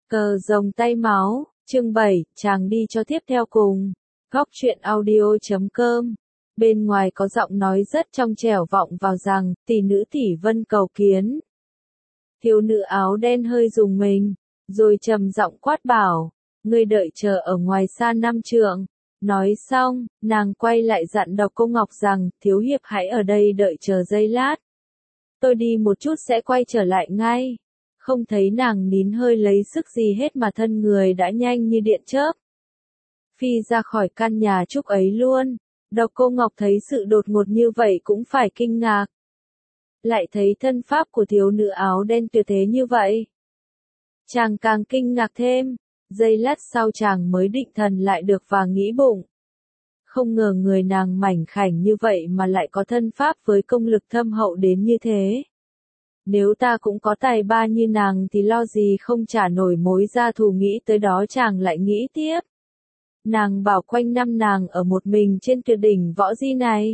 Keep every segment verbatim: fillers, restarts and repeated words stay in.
Cờ rồng tay máu, chương bảy, chàng đi cho tiếp theo cùng. Góc truyện audio chấm com. Bên ngoài có giọng nói rất trong trẻo vọng vào rằng, tỷ nữ tỷ vân cầu kiến. Thiếu nữ áo đen hơi rùng mình, rồi trầm giọng quát bảo, ngươi đợi chờ ở ngoài xa năm trượng. Nói xong, nàng quay lại dặn Độc Cô Ngọc rằng, thiếu hiệp hãy ở đây đợi chờ giây lát. Tôi đi một chút sẽ quay trở lại ngay. Không thấy nàng nín hơi lấy sức gì hết mà thân người đã nhanh như điện chớp phi ra khỏi căn nhà trúc ấy luôn. Độc Cô Ngọc thấy sự đột ngột như vậy cũng phải kinh ngạc. Lại thấy thân pháp của thiếu nữ áo đen tuyệt thế như vậy. Chàng càng kinh ngạc thêm, giây lát sau chàng mới định thần lại được và nghĩ bụng. Không ngờ người nàng mảnh khảnh như vậy mà lại có thân pháp với công lực thâm hậu đến như thế. Nếu ta cũng có tài ba như nàng thì lo gì không trả nổi mối gia thù, nghĩ tới đó chàng lại nghĩ tiếp. Nàng bảo quanh năm nàng ở một mình trên tuyệt đỉnh võ di này.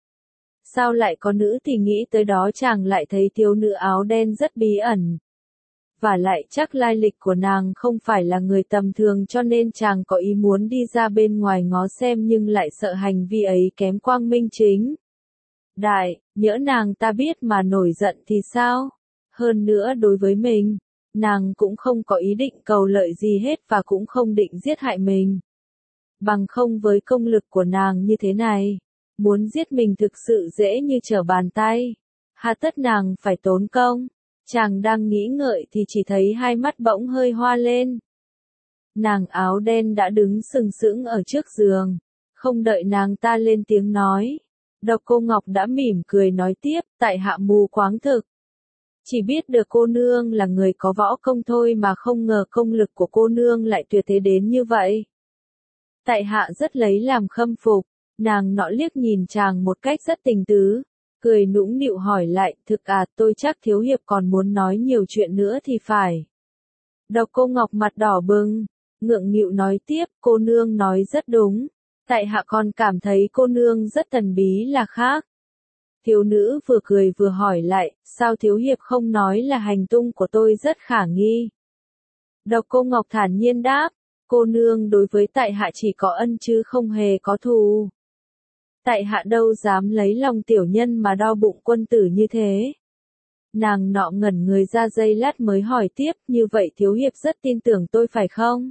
Sao lại có nữ thì nghĩ tới đó chàng lại thấy thiếu nữ áo đen rất bí ẩn. Và lại chắc lai lịch của nàng không phải là người tầm thường cho nên chàng có ý muốn đi ra bên ngoài ngó xem nhưng lại sợ hành vi ấy kém quang minh chính đại, nhỡ nàng ta biết mà nổi giận thì sao? Hơn nữa đối với mình, nàng cũng không có ý định cầu lợi gì hết và cũng không định giết hại mình. Bằng không với công lực của nàng như thế này, muốn giết mình thực sự dễ như trở bàn tay. Hà tất nàng phải tốn công. Chàng đang nghĩ ngợi thì chỉ thấy hai mắt bỗng hơi hoa lên. Nàng áo đen đã đứng sừng sững ở trước giường. Không đợi nàng ta lên tiếng nói. Độc Cô Ngọc đã mỉm cười nói tiếp, tại hạ mù quáng thực. Chỉ biết được cô nương là người có võ công thôi mà không ngờ công lực của cô nương lại tuyệt thế đến như vậy. Tại hạ rất lấy làm khâm phục. Nàng nọ liếc nhìn chàng một cách rất tình tứ. Cười nũng nịu hỏi lại, thực à, tôi chắc thiếu hiệp còn muốn nói nhiều chuyện nữa thì phải. Độc Cô Ngọc mặt đỏ bừng, ngượng nghịu nói tiếp, cô nương nói rất đúng. Tại hạ còn cảm thấy cô nương rất thần bí là khác. Thiếu nữ vừa cười vừa hỏi lại, sao thiếu hiệp không nói là hành tung của tôi rất khả nghi. Độc Cô Ngọc thản nhiên đáp, cô nương đối với tại hạ chỉ có ân chứ không hề có thù. Tại hạ đâu dám lấy lòng tiểu nhân mà đo bụng quân tử như thế. Nàng nọ ngẩn người ra giây lát mới hỏi tiếp, như vậy thiếu hiệp rất tin tưởng tôi phải không?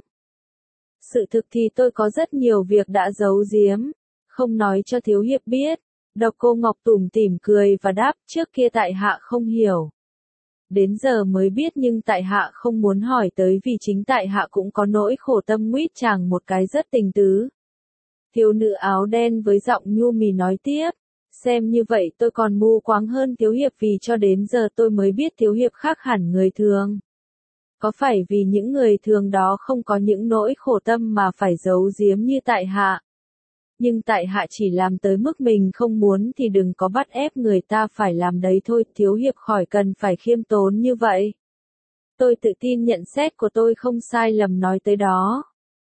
Sự thực thì tôi có rất nhiều việc đã giấu giếm, không nói cho thiếu hiệp biết. Độc Cô Ngọc tủm tỉm cười và đáp, trước kia tại hạ không hiểu. Đến giờ mới biết nhưng tại hạ không muốn hỏi tới vì chính tại hạ cũng có nỗi khổ tâm, nguyết chàng một cái rất tình tứ. Thiếu nữ áo đen với giọng nhu mì nói tiếp, xem như vậy tôi còn mù quáng hơn thiếu hiệp vì cho đến giờ tôi mới biết thiếu hiệp khác hẳn người thường. Có phải vì những người thường đó không có những nỗi khổ tâm mà phải giấu giếm như tại hạ? Nhưng tại hạ chỉ làm tới mức mình không muốn thì đừng có bắt ép người ta phải làm đấy thôi, thiếu hiệp khỏi cần phải khiêm tốn như vậy. Tôi tự tin nhận xét của tôi không sai lầm nói tới đó.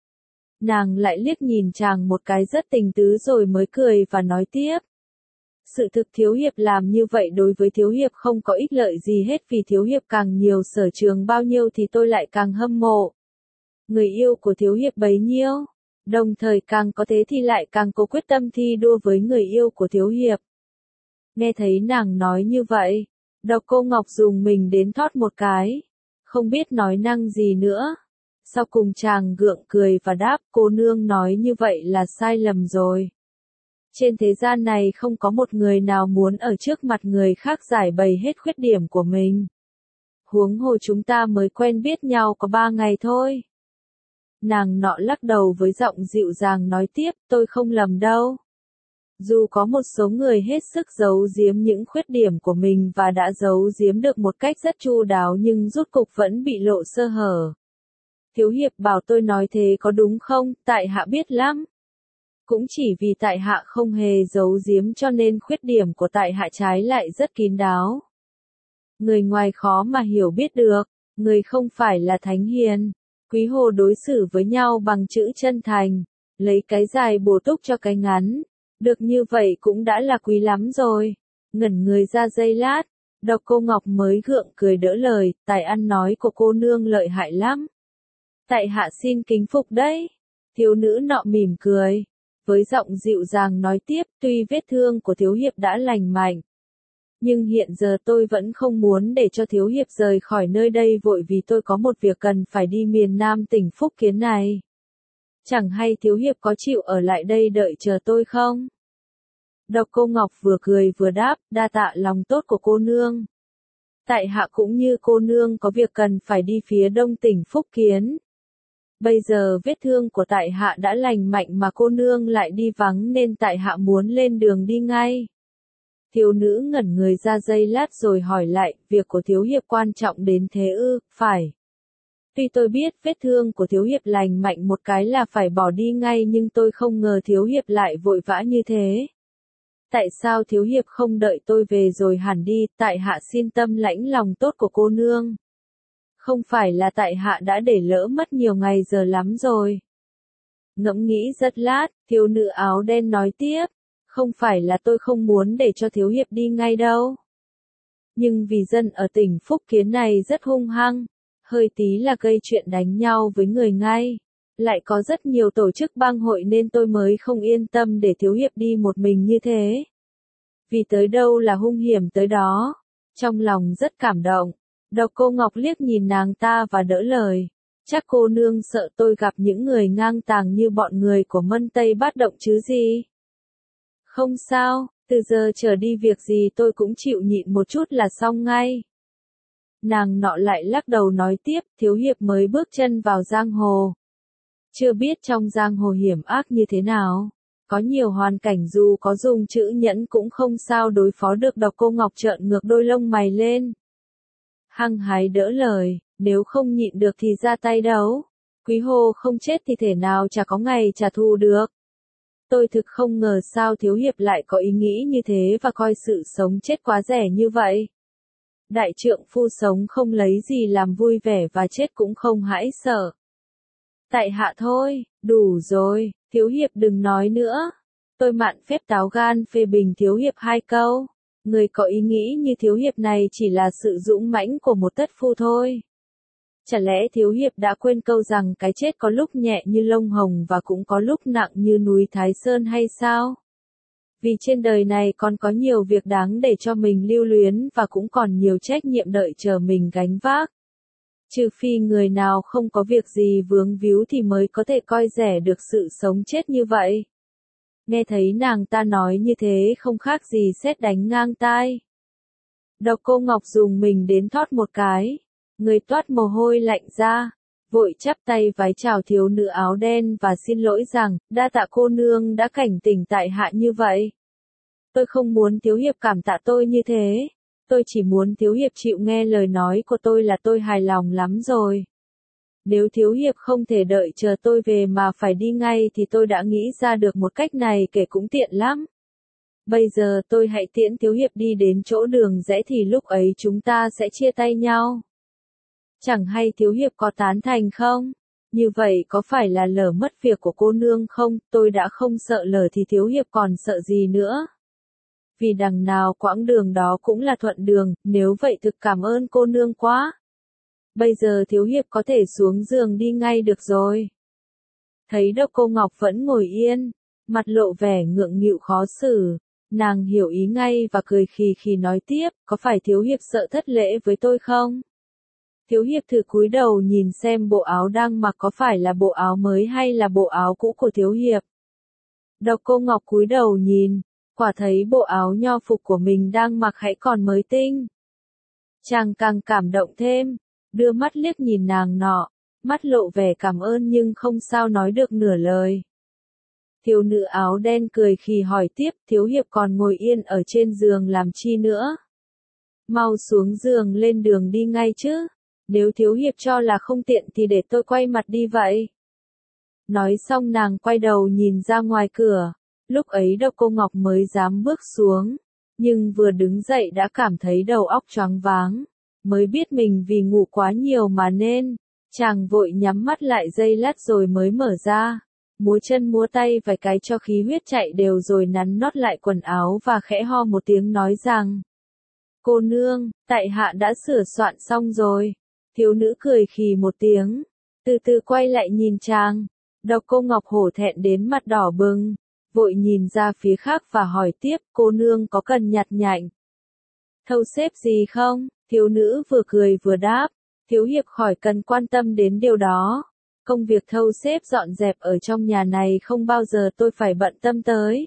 Nàng lại liếc nhìn chàng một cái rất tình tứ rồi mới cười và nói tiếp. Sự thực thiếu hiệp làm như vậy đối với thiếu hiệp không có ích lợi gì hết vì thiếu hiệp càng nhiều sở trường bao nhiêu thì tôi lại càng hâm mộ. Người yêu của thiếu hiệp bấy nhiêu, đồng thời càng có thế thì lại càng có quyết tâm thi đua với người yêu của thiếu hiệp. Nghe thấy nàng nói như vậy, Độc Cô Ngọc dùng mình đến thót một cái, không biết nói năng gì nữa. Sau cùng chàng gượng cười và đáp, cô nương nói như vậy là sai lầm rồi. Trên thế gian này không có một người nào muốn ở trước mặt người khác giải bày hết khuyết điểm của mình. Huống hồ chúng ta mới quen biết nhau có ba ngày thôi. Nàng nọ lắc đầu với giọng dịu dàng nói tiếp, tôi không lầm đâu. Dù có một số người hết sức giấu giếm những khuyết điểm của mình và đã giấu giếm được một cách rất chu đáo nhưng rốt cục vẫn bị lộ sơ hở. Thiếu hiệp bảo tôi nói thế có đúng không? Tại hạ biết lắm. Cũng chỉ vì tại hạ không hề giấu giếm cho nên khuyết điểm của tại hạ trái lại rất kín đáo. Người ngoài khó mà hiểu biết được, người không phải là thánh hiền. Quý hồ đối xử với nhau bằng chữ chân thành, lấy cái dài bổ túc cho cái ngắn. Được như vậy cũng đã là quý lắm rồi. Ngẩn người ra giây lát, Độc Cô Ngọc mới gượng cười đỡ lời, tài ăn nói của cô nương lợi hại lắm. Tại hạ xin kính phục đấy. Thiếu nữ nọ mỉm cười. Với giọng dịu dàng nói tiếp, tuy vết thương của thiếu hiệp đã lành mạnh. Nhưng hiện giờ tôi vẫn không muốn để cho thiếu hiệp rời khỏi nơi đây vội vì tôi có một việc cần phải đi miền Nam tỉnh Phúc Kiến này. Chẳng hay thiếu hiệp có chịu ở lại đây đợi chờ tôi không? Độc Cô Ngọc vừa cười vừa đáp, đa tạ lòng tốt của cô nương. Tại hạ cũng như cô nương có việc cần phải đi phía đông tỉnh Phúc Kiến. Bây giờ vết thương của tại hạ đã lành mạnh mà cô nương lại đi vắng nên tại hạ muốn lên đường đi ngay. Thiếu nữ ngẩn người ra giây lát rồi hỏi lại, việc của thiếu hiệp quan trọng đến thế ư? Phải. Tuy tôi biết vết thương của thiếu hiệp lành mạnh một cái là phải bỏ đi ngay nhưng tôi không ngờ thiếu hiệp lại vội vã như thế. Tại sao thiếu hiệp không đợi tôi về rồi hẳn đi, tại hạ xin tâm lãnh lòng tốt của cô nương. Không phải là tại hạ đã để lỡ mất nhiều ngày giờ lắm rồi. Ngẫm nghĩ rất lát, thiếu nữ áo đen nói tiếp, không phải là tôi không muốn để cho thiếu hiệp đi ngay đâu. Nhưng vì dân ở tỉnh Phúc Kiến này rất hung hăng, hơi tí là gây chuyện đánh nhau với người ngay. Lại có rất nhiều tổ chức bang hội nên tôi mới không yên tâm để thiếu hiệp đi một mình như thế. Vì tới đâu là hung hiểm tới đó. Trong lòng rất cảm động. Độc Cô Ngọc liếc nhìn nàng ta và đỡ lời. Chắc cô nương sợ tôi gặp những người ngang tàng như bọn người của Mân Tây Bát Động chứ gì. Không sao, từ giờ trở đi việc gì tôi cũng chịu nhịn một chút là xong ngay. Nàng nọ lại lắc đầu nói tiếp, thiếu hiệp mới bước chân vào giang hồ. Chưa biết trong giang hồ hiểm ác như thế nào. Có nhiều hoàn cảnh dù có dùng chữ nhẫn cũng không sao đối phó được. Độc Cô Ngọc trợn ngược đôi lông mày lên. Hăng hái đỡ lời, nếu không nhịn được thì ra tay đấu. Quý hồ không chết thì thể nào chả có ngày trả thù được. Tôi thực không ngờ sao thiếu hiệp lại có ý nghĩ như thế và coi sự sống chết quá rẻ như vậy. Đại trượng phu sống không lấy gì làm vui vẻ và chết cũng không hãi sợ. Tại hạ thôi, đủ rồi, thiếu hiệp đừng nói nữa. Tôi mạn phép táo gan phê bình thiếu hiệp hai câu. Người có ý nghĩ như thiếu hiệp này chỉ là sự dũng mãnh của một tất phu thôi. Chả lẽ thiếu hiệp đã quên câu rằng cái chết có lúc nhẹ như lông hồng và cũng có lúc nặng như núi Thái Sơn hay sao? Vì trên đời này còn có nhiều việc đáng để cho mình lưu luyến và cũng còn nhiều trách nhiệm đợi chờ mình gánh vác. Trừ phi người nào không có việc gì vướng víu thì mới có thể coi rẻ được sự sống chết như vậy. Nghe thấy nàng ta nói như thế không khác gì sét đánh ngang tai. Độc Cô Ngọc dùng mình đến thót một cái, người toát mồ hôi lạnh ra, vội chắp tay vái chào thiếu nữ áo đen và xin lỗi rằng, đa tạ cô nương đã cảnh tỉnh tại hạ như vậy. Tôi không muốn thiếu hiệp cảm tạ tôi như thế, tôi chỉ muốn thiếu hiệp chịu nghe lời nói của tôi là tôi hài lòng lắm rồi. Nếu thiếu hiệp không thể đợi chờ tôi về mà phải đi ngay thì tôi đã nghĩ ra được một cách này kể cũng tiện lắm. Bây giờ tôi hãy tiễn thiếu hiệp đi đến chỗ đường rẽ thì lúc ấy chúng ta sẽ chia tay nhau. Chẳng hay thiếu hiệp có tán thành không? Như vậy có phải là lỡ mất việc của cô nương không? Tôi đã không sợ lỡ thì thiếu hiệp còn sợ gì nữa? Vì đằng nào quãng đường đó cũng là thuận đường, nếu vậy thực cảm ơn cô nương quá. Bây giờ thiếu hiệp có thể xuống giường đi ngay được rồi. Thấy Độc Cô Ngọc vẫn ngồi yên, mặt lộ vẻ ngượng nghịu khó xử, nàng hiểu ý ngay và cười khì khì nói tiếp, có phải thiếu hiệp sợ thất lễ với tôi không? Thiếu hiệp thử cúi đầu nhìn xem bộ áo đang mặc có phải là bộ áo mới hay là bộ áo cũ của thiếu hiệp. Độc Cô Ngọc cúi đầu nhìn, quả thấy bộ áo nho phục của mình đang mặc hãy còn mới tinh. Chàng càng cảm động thêm, đưa mắt liếc nhìn nàng nọ, mắt lộ vẻ cảm ơn nhưng không sao nói được nửa lời. Thiếu nữ áo đen cười khì hỏi tiếp, thiếu hiệp còn ngồi yên ở trên giường làm chi nữa? Mau xuống giường lên đường đi ngay chứ, nếu thiếu hiệp cho là không tiện thì để tôi quay mặt đi vậy. Nói xong nàng quay đầu nhìn ra ngoài cửa, lúc ấy Độc Cô Ngọc mới dám bước xuống, nhưng vừa đứng dậy đã cảm thấy đầu óc choáng váng, mới biết mình vì ngủ quá nhiều mà nên, chàng vội nhắm mắt lại giây lát rồi mới mở ra, múa chân múa tay vài cái cho khí huyết chạy đều rồi nắn nót lại quần áo và khẽ ho một tiếng nói rằng, cô nương, tại hạ đã sửa soạn xong rồi. Thiếu nữ cười khì một tiếng, từ từ quay lại nhìn chàng. Độc Cô Ngọc hổ thẹn đến mặt đỏ bừng, vội nhìn ra phía khác và hỏi tiếp, cô nương có cần nhặt nhạnh thâu xếp gì không? Thiếu nữ vừa cười vừa đáp, thiếu hiệp khỏi cần quan tâm đến điều đó. Công việc thâu xếp dọn dẹp ở trong nhà này không bao giờ tôi phải bận tâm tới.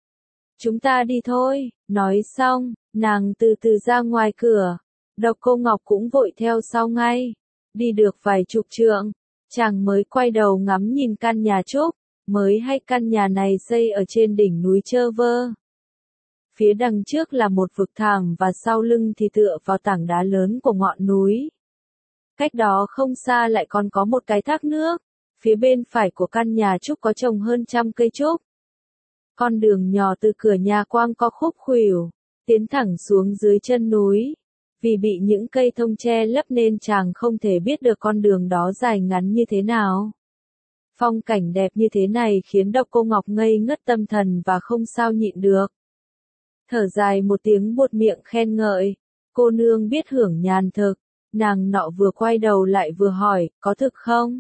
Chúng ta đi thôi, nói xong, nàng từ từ ra ngoài cửa. Độc Cô Ngọc cũng vội theo sau ngay. Đi được vài chục trượng, chàng mới quay đầu ngắm nhìn căn nhà trúc, mới hay căn nhà này xây ở trên đỉnh núi Chơ Vơ. Phía đằng trước là một vực thẳm và sau lưng thì tựa vào tảng đá lớn của ngọn núi. Cách đó không xa lại còn có một cái thác nước, phía bên phải của căn nhà trúc có trồng hơn trăm cây trúc. Con đường nhỏ từ cửa nhà quang co khúc khuỷu, tiến thẳng xuống dưới chân núi. Vì bị những cây thông che lấp nên chàng không thể biết được con đường đó dài ngắn như thế nào. Phong cảnh đẹp như thế này khiến Độc Cô Ngọc ngây ngất tâm thần và không sao nhịn được. Thở dài một tiếng buột miệng khen ngợi, cô nương biết hưởng nhàn thực. Nàng nọ vừa quay đầu lại vừa hỏi, có thực không?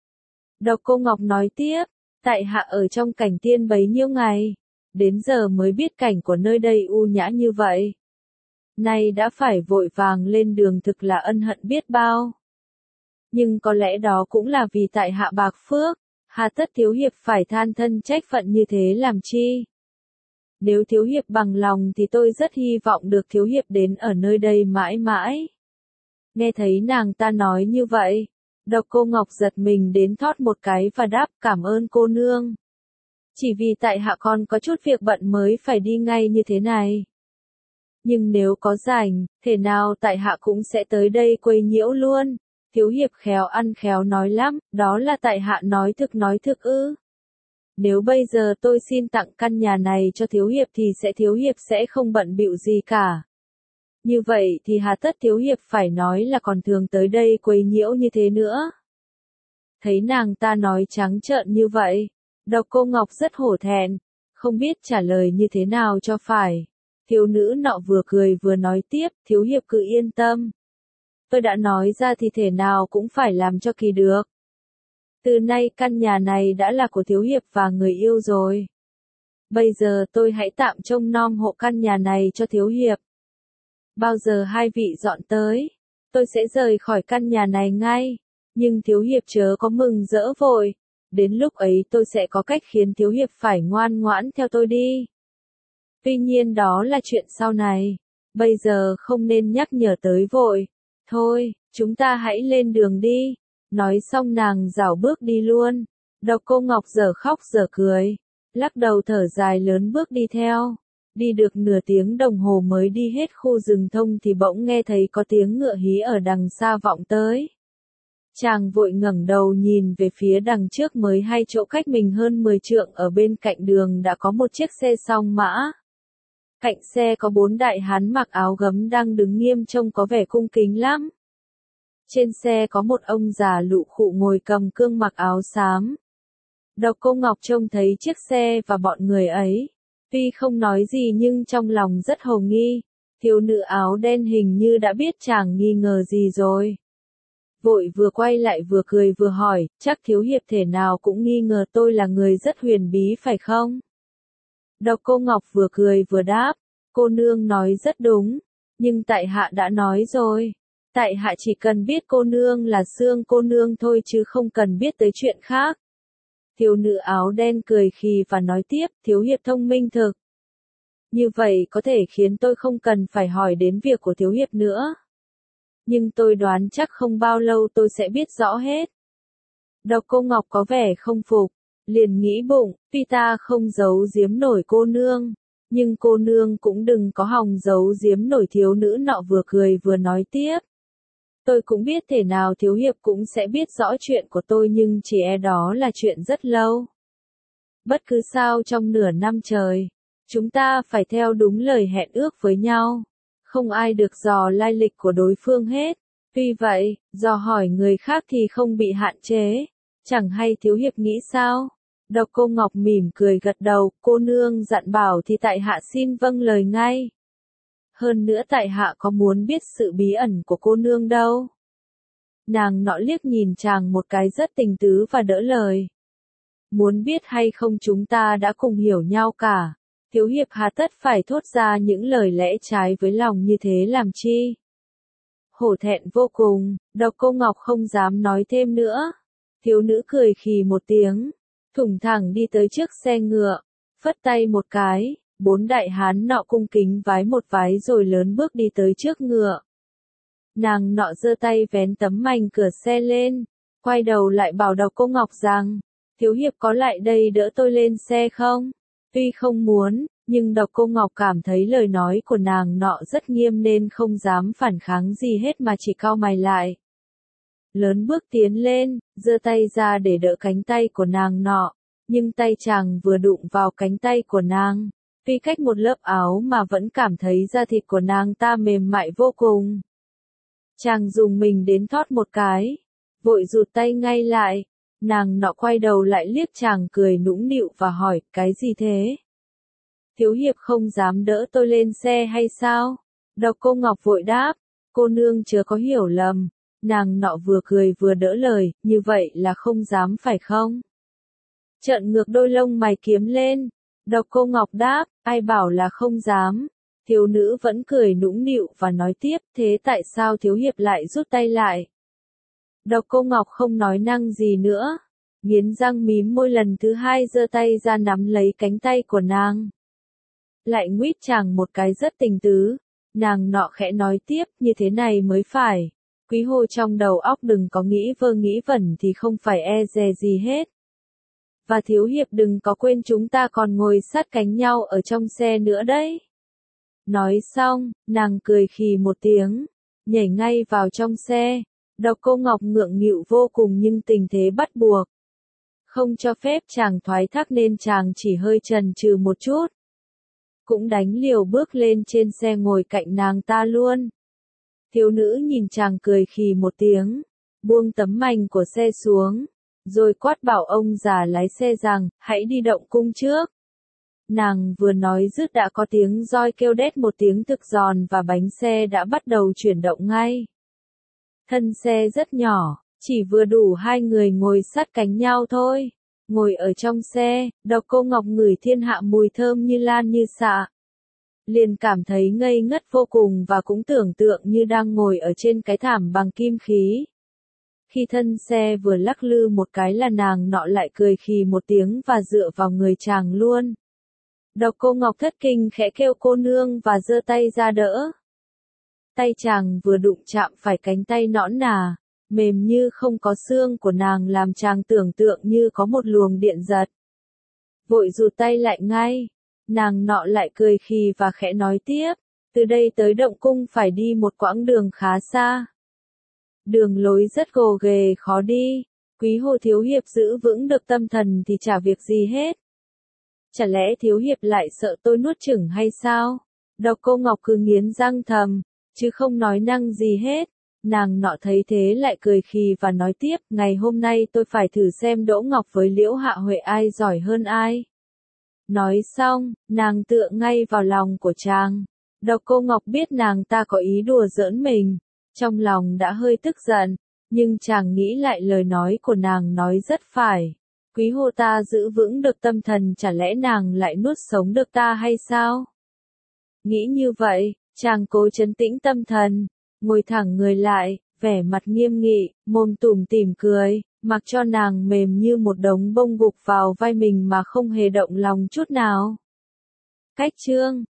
Độc Cô Ngọc nói tiếp, tại hạ ở trong cảnh tiên bấy nhiêu ngày, đến giờ mới biết cảnh của nơi đây u nhã như vậy. Nay đã phải vội vàng lên đường thực là ân hận biết bao. Nhưng có lẽ đó cũng là vì tại hạ bạc phước, hà tất thiếu hiệp phải than thân trách phận như thế làm chi. Nếu thiếu hiệp bằng lòng thì tôi rất hy vọng được thiếu hiệp đến ở nơi đây mãi mãi. Nghe thấy nàng ta nói như vậy, Độc Cô Ngọc giật mình đến thót một cái và đáp cảm ơn cô nương. Chỉ vì tại hạ còn có chút việc bận mới phải đi ngay như thế này. Nhưng nếu có rảnh, thể nào tại hạ cũng sẽ tới đây quấy nhiễu luôn. Thiếu hiệp khéo ăn khéo nói lắm, đó là tại hạ nói thực nói thực ư. Nếu bây giờ tôi xin tặng căn nhà này cho thiếu hiệp thì sẽ thiếu hiệp sẽ không bận bịu gì cả. Như vậy thì hà tất thiếu hiệp phải nói là còn thường tới đây quấy nhiễu như thế nữa. Thấy nàng ta nói trắng trợn như vậy, Độc Cô Ngọc rất hổ thẹn, không biết trả lời như thế nào cho phải. Thiếu nữ nọ vừa cười vừa nói tiếp, thiếu hiệp cứ yên tâm. Tôi đã nói ra thì thể nào cũng phải làm cho kỳ được. Từ nay căn nhà này đã là của thiếu hiệp và người yêu rồi. Bây giờ tôi hãy tạm trông nom hộ căn nhà này cho thiếu hiệp. Bao giờ hai vị dọn tới, tôi sẽ rời khỏi căn nhà này ngay. Nhưng thiếu hiệp chớ có mừng rỡ vội. Đến lúc ấy tôi sẽ có cách khiến thiếu hiệp phải ngoan ngoãn theo tôi đi. Tuy nhiên đó là chuyện sau này. Bây giờ không nên nhắc nhở tới vội. Thôi, chúng ta hãy lên đường đi. Nói xong nàng rảo bước đi luôn. Độc Cô Ngọc dở khóc dở cười, lắc đầu thở dài lớn bước đi theo. Đi được nửa tiếng đồng hồ mới đi hết khu rừng thông thì bỗng nghe thấy có tiếng ngựa hí ở đằng xa vọng tới. Chàng vội ngẩng đầu nhìn về phía đằng trước mới hay chỗ cách mình hơn mười trượng ở bên cạnh đường đã có một chiếc xe song mã. Cạnh xe có bốn đại hán mặc áo gấm đang đứng nghiêm trông có vẻ cung kính lắm. Trên xe có một ông già lụ khụ ngồi cầm cương mặc áo xám. Độc Cô Ngọc trông thấy chiếc xe và bọn người ấy. Tuy không nói gì nhưng trong lòng rất hồ nghi. Thiếu nữ áo đen hình như đã biết chàng nghi ngờ gì rồi. Vội vừa quay lại vừa cười vừa hỏi, chắc thiếu hiệp thể nào cũng nghi ngờ tôi là người rất huyền bí phải không? Độc Cô Ngọc vừa cười vừa đáp, cô nương nói rất đúng, nhưng tại hạ đã nói rồi. Tại hạ chỉ cần biết cô nương là Sương cô nương thôi chứ không cần biết tới chuyện khác. Thiếu nữ áo đen cười khì và nói tiếp, thiếu hiệp thông minh thực. Như vậy có thể khiến tôi không cần phải hỏi đến việc của thiếu hiệp nữa. Nhưng tôi đoán chắc không bao lâu tôi sẽ biết rõ hết. Độc Cô Ngọc có vẻ không phục, liền nghĩ bụng, tuy ta không giấu giếm nổi cô nương, nhưng cô nương cũng đừng có hòng giấu giếm nổi. Thiếu nữ nọ vừa cười vừa nói tiếp. Tôi cũng biết thể nào thiếu hiệp cũng sẽ biết rõ chuyện của tôi nhưng chỉ e đó là chuyện rất lâu. Bất cứ sao trong nửa năm trời, chúng ta phải theo đúng lời hẹn ước với nhau. Không ai được dò lai lịch của đối phương hết. Tuy vậy, dò hỏi người khác thì không bị hạn chế. Chẳng hay thiếu hiệp nghĩ sao? Độc Cô Ngọc mỉm cười gật đầu, cô nương dặn bảo thì tại hạ xin vâng lời ngay. Hơn nữa tại hạ có muốn biết sự bí ẩn của cô nương đâu. Nàng nọ liếc nhìn chàng một cái rất tình tứ và đỡ lời. Muốn biết hay không chúng ta đã cùng hiểu nhau cả. Thiếu hiệp hà tất phải thốt ra những lời lẽ trái với lòng như thế làm chi. Hổ thẹn vô cùng, Độc Cô Ngọc không dám nói thêm nữa. Thiếu nữ cười khì một tiếng, thủng thẳng đi tới trước xe ngựa, phất tay một cái, bốn đại hán nọ cung kính vái một vái rồi lớn bước đi tới trước ngựa. Nàng nọ giơ tay vén tấm mành cửa xe lên, quay đầu lại bảo Độc Cô Ngọc rằng, thiếu hiệp có lại đây đỡ tôi lên xe không? Tuy không muốn, nhưng Độc Cô Ngọc cảm thấy lời nói của nàng nọ rất nghiêm nên không dám phản kháng gì hết mà chỉ cau mày lại. Lớn bước tiến lên, giơ tay ra để đỡ cánh tay của nàng nọ, nhưng tay chàng vừa đụng vào cánh tay của nàng, tuy cách một lớp áo mà vẫn cảm thấy da thịt của nàng ta mềm mại vô cùng. Chàng dùng mình đến thót một cái, vội rụt tay ngay lại, nàng nọ quay đầu lại liếc chàng cười nũng nịu và hỏi, cái gì thế? Thiếu hiệp không dám đỡ tôi lên xe hay sao? Độc Cô Ngọc vội đáp, cô nương chớ có hiểu lầm. Nàng nọ vừa cười vừa đỡ lời, như vậy là không dám phải không? Trợn ngược đôi lông mày kiếm lên. Độc Cô Ngọc đáp, ai bảo là không dám. Thiếu nữ vẫn cười nũng nịu và nói tiếp, thế tại sao thiếu hiệp lại rút tay lại? Độc Cô Ngọc không nói năng gì nữa, nghiến răng mím môi lần thứ hai giơ tay ra nắm lấy cánh tay của nàng. Lại nguýt chàng một cái rất tình tứ, nàng nọ khẽ nói tiếp, như thế này mới phải. Quý Hồ trong đầu óc đừng có nghĩ vơ nghĩ vẩn thì không phải e dè gì hết. Và thiếu hiệp đừng có quên chúng ta còn ngồi sát cánh nhau ở trong xe nữa đấy. Nói xong, nàng cười khì một tiếng, nhảy ngay vào trong xe. Độc Cô Ngọc ngượng nghịu vô cùng nhưng tình thế bắt buộc. Không cho phép chàng thoái thác nên chàng chỉ hơi chần chừ một chút. Cũng đánh liều bước lên trên xe ngồi cạnh nàng ta luôn. Thiếu nữ nhìn chàng cười khì một tiếng, buông tấm mành của xe xuống, rồi quát bảo ông già lái xe rằng, hãy đi động cung trước. Nàng vừa nói dứt đã có tiếng roi kêu đét một tiếng thực giòn và bánh xe đã bắt đầu chuyển động ngay. Thân xe rất nhỏ, chỉ vừa đủ hai người ngồi sát cánh nhau thôi. Ngồi ở trong xe, Độc Cô Ngọc ngửi thiên hạ mùi thơm như lan như xạ. Liền cảm thấy ngây ngất vô cùng và cũng tưởng tượng như đang ngồi ở trên cái thảm bằng kim khí. Khi thân xe vừa lắc lư một cái là nàng nọ lại cười khì một tiếng và dựa vào người chàng luôn. Độc Cô Ngọc thất kinh khẽ kêu cô nương và giơ tay ra đỡ. Tay chàng vừa đụng chạm phải cánh tay nõn nà, mềm như không có xương của nàng làm chàng tưởng tượng như có một luồng điện giật. Vội rụt tay lại ngay, nàng nọ lại cười khì và khẽ nói tiếp, từ đây tới động cung phải đi một quãng đường khá xa. Đường lối rất gồ ghề khó đi, Quý Hồ thiếu hiệp giữ vững được tâm thần thì chả việc gì hết. Chả lẽ thiếu hiệp lại sợ tôi nuốt chửng hay sao? Độc Cô Ngọc cứ nghiến răng thầm, chứ không nói năng gì hết. Nàng nọ thấy thế lại cười khì và nói tiếp, ngày hôm nay tôi phải thử xem Đỗ Ngọc với Liễu Hạ Huệ ai giỏi hơn ai. Nói xong, nàng tựa ngay vào lòng của chàng. Độc Cô Ngọc biết nàng ta có ý đùa giỡn mình, trong lòng đã hơi tức giận, nhưng chàng nghĩ lại lời nói của nàng nói rất phải. Quý Hồ ta giữ vững được tâm thần chả lẽ nàng lại nuốt sống được ta hay sao? Nghĩ như vậy, chàng cố trấn tĩnh tâm thần, ngồi thẳng người lại, vẻ mặt nghiêm nghị, mồm tủm tỉm cười, mặc cho nàng mềm như một đống bông gục vào vai mình mà không hề động lòng chút nào. Cách chương